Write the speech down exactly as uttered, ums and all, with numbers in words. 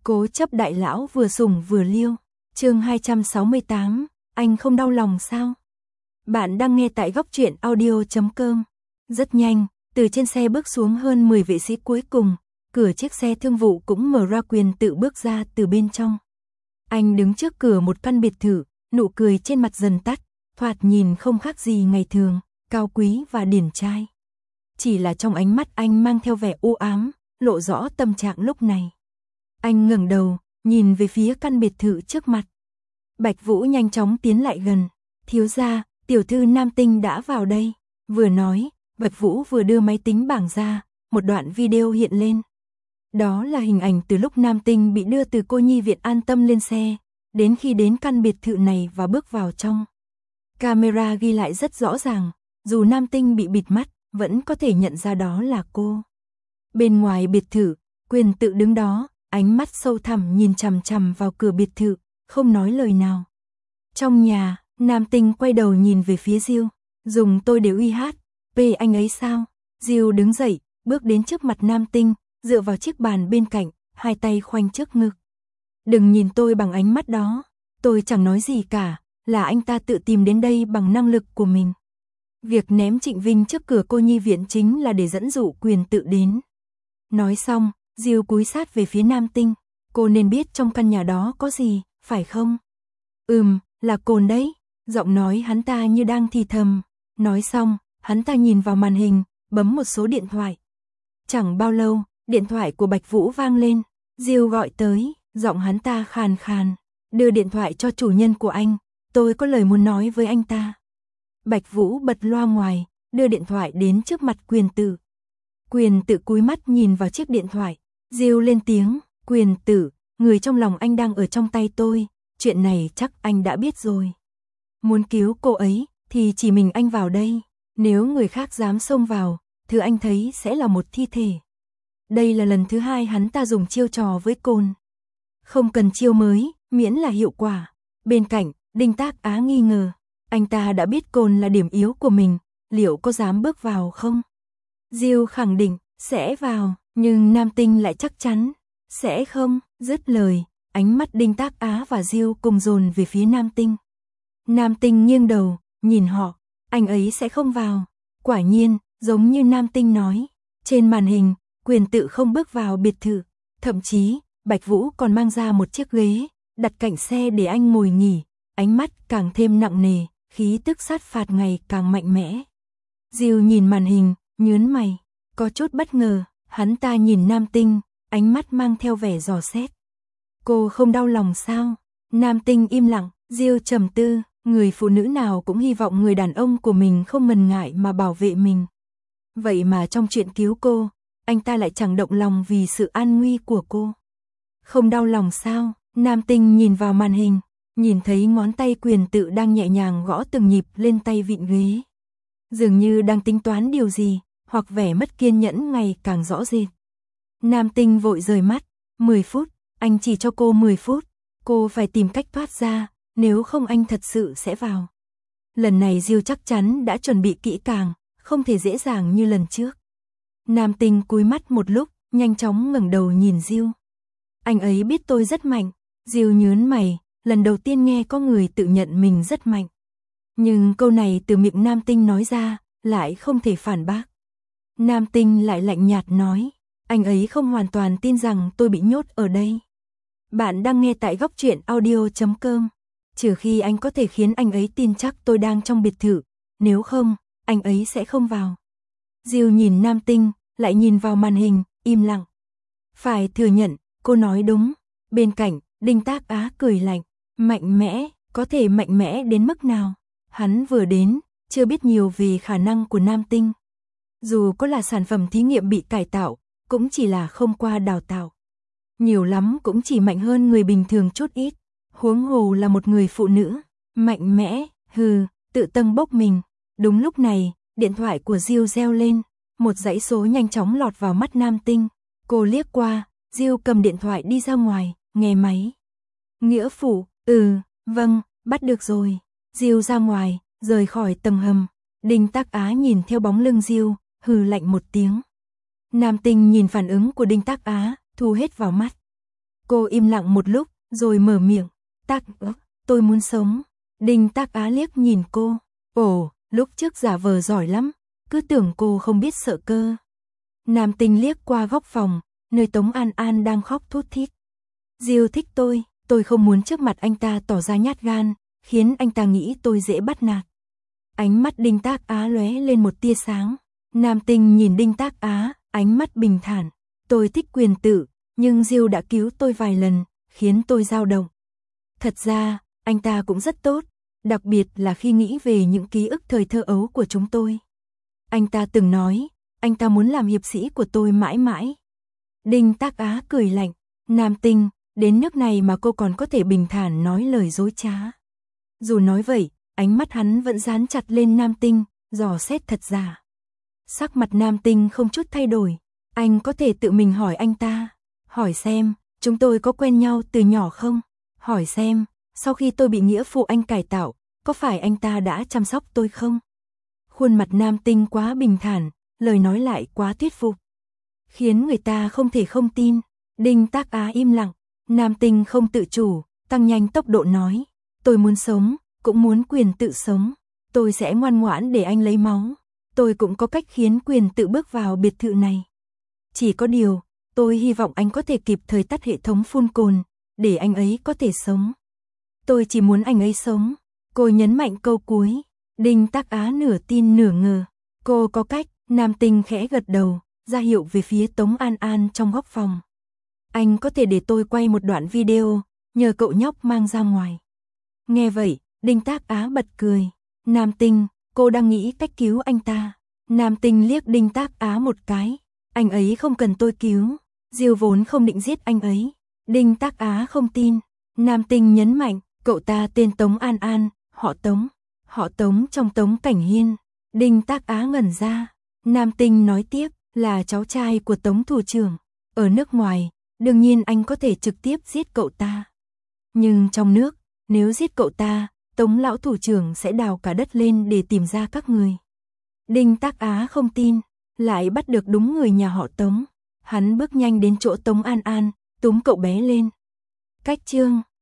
Cố chấp đại lão vừa sủng vừa liêu. Chương hai trăm sáu mươi tám, anh không đau lòng sao? Bạn đang nghe tại góc truyện audio chấm com. Rất nhanh, từ trên xe bước xuống hơn mười vệ sĩ cuối cùng, cửa chiếc xe thương vụ cũng mở ra, Quyền tự bước ra từ bên trong. Anh đứng trước cửa một căn biệt thự, nụ cười trên mặt dần tắt, thoạt nhìn không khác gì ngày thường, cao quý và điển trai. Chỉ là trong ánh mắt anh mang theo vẻ u ám, lộ rõ tâm trạng lúc này. Anh ngẩng đầu, nhìn về phía căn biệt thự trước mặt. Bạch Vũ nhanh chóng tiến lại gần. Thiếu gia, tiểu thư Nam Tinh đã vào đây. Vừa nói, Bạch Vũ vừa đưa máy tính bảng ra, một đoạn video hiện lên. Đó là hình ảnh từ lúc Nam Tinh bị đưa từ cô nhi viện An Tâm lên xe, đến khi đến căn biệt thự này và bước vào trong. Camera ghi lại rất rõ ràng, dù Nam Tinh bị bịt mắt, vẫn có thể nhận ra đó là cô. Bên ngoài biệt thự, Quyền tự đứng đó, ánh mắt sâu thẳm nhìn chằm chằm vào cửa biệt thự, không nói lời nào. Trong nhà, Nam Tinh quay đầu nhìn về phía Diêu, dùng tôi để uy hát, về anh ấy sao? Diêu đứng dậy, bước đến trước mặt Nam Tinh, dựa vào chiếc bàn bên cạnh, hai tay khoanh trước ngực. Đừng nhìn tôi bằng ánh mắt đó, tôi chẳng nói gì cả, là anh ta tự tìm đến đây bằng năng lực của mình. Việc ném Trịnh Vinh trước cửa cô nhi viện chính là để dẫn dụ Quyền tự đến. Nói xong, Diêu cúi sát về phía Nam Tinh, cô nên biết trong căn nhà đó có gì, phải không? Ừm, là cồn đấy, giọng nói hắn ta như đang thì thầm. Nói xong, hắn ta nhìn vào màn hình, bấm một số điện thoại. Chẳng bao lâu, điện thoại của Bạch Vũ vang lên, Diêu gọi tới, giọng hắn ta khàn khàn, đưa điện thoại cho chủ nhân của anh, tôi có lời muốn nói với anh ta. Bạch Vũ bật loa ngoài, đưa điện thoại đến trước mặt Quyền tự. Quyền tự cúi mắt nhìn vào chiếc điện thoại, Diêu lên tiếng, Quyền tự, người trong lòng anh đang ở trong tay tôi, chuyện này chắc anh đã biết rồi. Muốn cứu cô ấy, thì chỉ mình anh vào đây, nếu người khác dám xông vào, thứ anh thấy sẽ là một thi thể. Đây là lần thứ hai hắn ta dùng chiêu trò với Côn. Không cần chiêu mới, miễn là hiệu quả. Bên cạnh, Đinh Tác Á nghi ngờ, anh ta đã biết Côn là điểm yếu của mình, liệu có dám bước vào không? Diêu khẳng định, sẽ vào, nhưng Nam Tinh lại chắc chắn, sẽ không, dứt lời, ánh mắt Đinh Tác Á và Diêu cùng dồn về phía Nam Tinh. Nam Tinh nghiêng đầu, nhìn họ, anh ấy sẽ không vào. Quả nhiên, giống như Nam Tinh nói, trên màn hình, Quyền tự không bước vào biệt thự, thậm chí, Bạch Vũ còn mang ra một chiếc ghế, đặt cạnh xe để anh ngồi nghỉ, ánh mắt càng thêm nặng nề, khí tức sát phạt ngày càng mạnh mẽ. Diêu nhìn màn hình, nhướng mày, có chút bất ngờ, hắn ta nhìn Nam Tinh, ánh mắt mang theo vẻ dò xét. Cô không đau lòng sao? Nam Tinh im lặng, Diêu trầm tư, người phụ nữ nào cũng hy vọng người đàn ông của mình không ngần ngại mà bảo vệ mình. Vậy mà trong chuyện cứu cô, anh ta lại chẳng động lòng vì sự an nguy của cô. Không đau lòng sao? Nam Tinh nhìn vào màn hình, nhìn thấy ngón tay Quyền tự đang nhẹ nhàng gõ từng nhịp lên tay vịn ghế. Dường như đang tính toán điều gì, hoặc vẻ mất kiên nhẫn ngày càng rõ rệt. Nam Tinh vội rời mắt, mười phút, anh chỉ cho cô mười phút, cô phải tìm cách thoát ra, nếu không anh thật sự sẽ vào. Lần này Diêu chắc chắn đã chuẩn bị kỹ càng, không thể dễ dàng như lần trước. Nam Tinh cúi mắt một lúc, nhanh chóng ngẩng đầu nhìn Diêu. Anh ấy biết tôi rất mạnh. Diêu nhướng mày, lần đầu tiên nghe có người tự nhận mình rất mạnh. Nhưng câu này từ miệng Nam Tinh nói ra, lại không thể phản bác. Nam Tinh lại lạnh nhạt nói, anh ấy không hoàn toàn tin rằng tôi bị nhốt ở đây. Bạn đang nghe tại góc truyện audio chấm com. Trừ khi anh có thể khiến anh ấy tin chắc tôi đang trong biệt thự, nếu không, anh ấy sẽ không vào. Diêu nhìn Nam Tinh, lại nhìn vào màn hình, im lặng. Phải thừa nhận, cô nói đúng. Bên cạnh, Đinh Tác Á cười lạnh, mạnh mẽ, có thể mạnh mẽ đến mức nào? Hắn vừa đến, chưa biết nhiều về khả năng của Nam Tinh. Dù có là sản phẩm thí nghiệm bị cải tạo, cũng chỉ là không qua đào tạo. Nhiều lắm cũng chỉ mạnh hơn người bình thường chút ít, huống hồ là một người phụ nữ, mạnh mẽ, hừ, tự tâng bốc mình. Đúng lúc này, điện thoại của Diêu reo lên, một dãy số nhanh chóng lọt vào mắt Nam Tinh. Cô liếc qua, Diêu cầm điện thoại đi ra ngoài, nghe máy. Nghĩa phụ, ừ, vâng, bắt được rồi. Diêu ra ngoài, rời khỏi tầng hầm. Đinh Tác Á nhìn theo bóng lưng Diêu, hừ lạnh một tiếng. Nam Tinh nhìn phản ứng của Đinh Tác Á, thu hết vào mắt. Cô im lặng một lúc, rồi mở miệng. Tác ức, tôi muốn sống. Đinh Tác Á liếc nhìn cô. Ồ, lúc trước giả vờ giỏi lắm, cứ tưởng cô không biết sợ cơ. Nam Tinh liếc qua góc phòng, nơi Tống An An đang khóc thút thít. Diêu thích tôi, tôi không muốn trước mặt anh ta tỏ ra nhát gan, khiến anh ta nghĩ tôi dễ bắt nạt. Ánh mắt Đinh Tác Á lóe lên một tia sáng. Nam Tinh nhìn Đinh Tác Á, ánh mắt bình thản. Tôi thích quyền tự, nhưng Diêu đã cứu tôi vài lần, khiến tôi dao động. Thật ra, anh ta cũng rất tốt, đặc biệt là khi nghĩ về những ký ức thời thơ ấu của chúng tôi. Anh ta từng nói, anh ta muốn làm hiệp sĩ của tôi mãi mãi. Đinh Tác Á cười lạnh. Nam Tinh, đến nước này mà cô còn có thể bình thản nói lời dối trá. Dù nói vậy, ánh mắt hắn vẫn dán chặt lên Nam Tinh, dò xét thật giả. Sắc mặt Nam Tinh không chút thay đổi. Anh có thể tự mình hỏi anh ta. Hỏi xem, chúng tôi có quen nhau từ nhỏ không? Hỏi xem, sau khi tôi bị nghĩa phụ anh cải tạo, có phải anh ta đã chăm sóc tôi không? Khuôn mặt Nam Tinh quá bình thản, lời nói lại quá thuyết phục, khiến người ta không thể không tin. Đinh Tác Á im lặng. Nam Tinh không tự chủ, tăng nhanh tốc độ nói. Tôi muốn sống, cũng muốn quyền tự sống. Tôi sẽ ngoan ngoãn để anh lấy máu. Tôi cũng có cách khiến quyền tự bước vào biệt thự này. Chỉ có điều, tôi hy vọng anh có thể kịp thời tắt hệ thống phun cồn, để anh ấy có thể sống. Tôi chỉ muốn anh ấy sống. Cô nhấn mạnh câu cuối. Đinh Tác Á nửa tin nửa ngờ. Cô có cách. Nam Tinh khẽ gật đầu, ra hiệu về phía Tống An An trong góc phòng. Anh có thể để tôi quay một đoạn video, nhờ cậu nhóc mang ra ngoài. Nghe vậy, Đinh Tác Á bật cười. Nam Tinh, cô đang nghĩ cách cứu anh ta. Nam Tinh liếc Đinh Tác Á một cái. Anh ấy không cần tôi cứu. Diêu vốn không định giết anh ấy. Đinh Tác Á không tin. Nam Tinh nhấn mạnh, cậu ta tên Tống An An, họ Tống. Họ Tống trong Tống Cảnh Hiên. Đinh Tác Á ngẩn ra. Nam Tinh nói tiếp, là cháu trai của Tống thủ trưởng. Ở nước ngoài, đương nhiên anh có thể trực tiếp giết cậu ta. Nhưng trong nước, nếu giết cậu ta, Tống lão thủ trưởng sẽ đào cả đất lên để tìm ra các người. Đinh Tác Á không tin, lại bắt được đúng người nhà họ Tống. Hắn bước nhanh đến chỗ Tống An An, túm cậu bé lên. Cách chương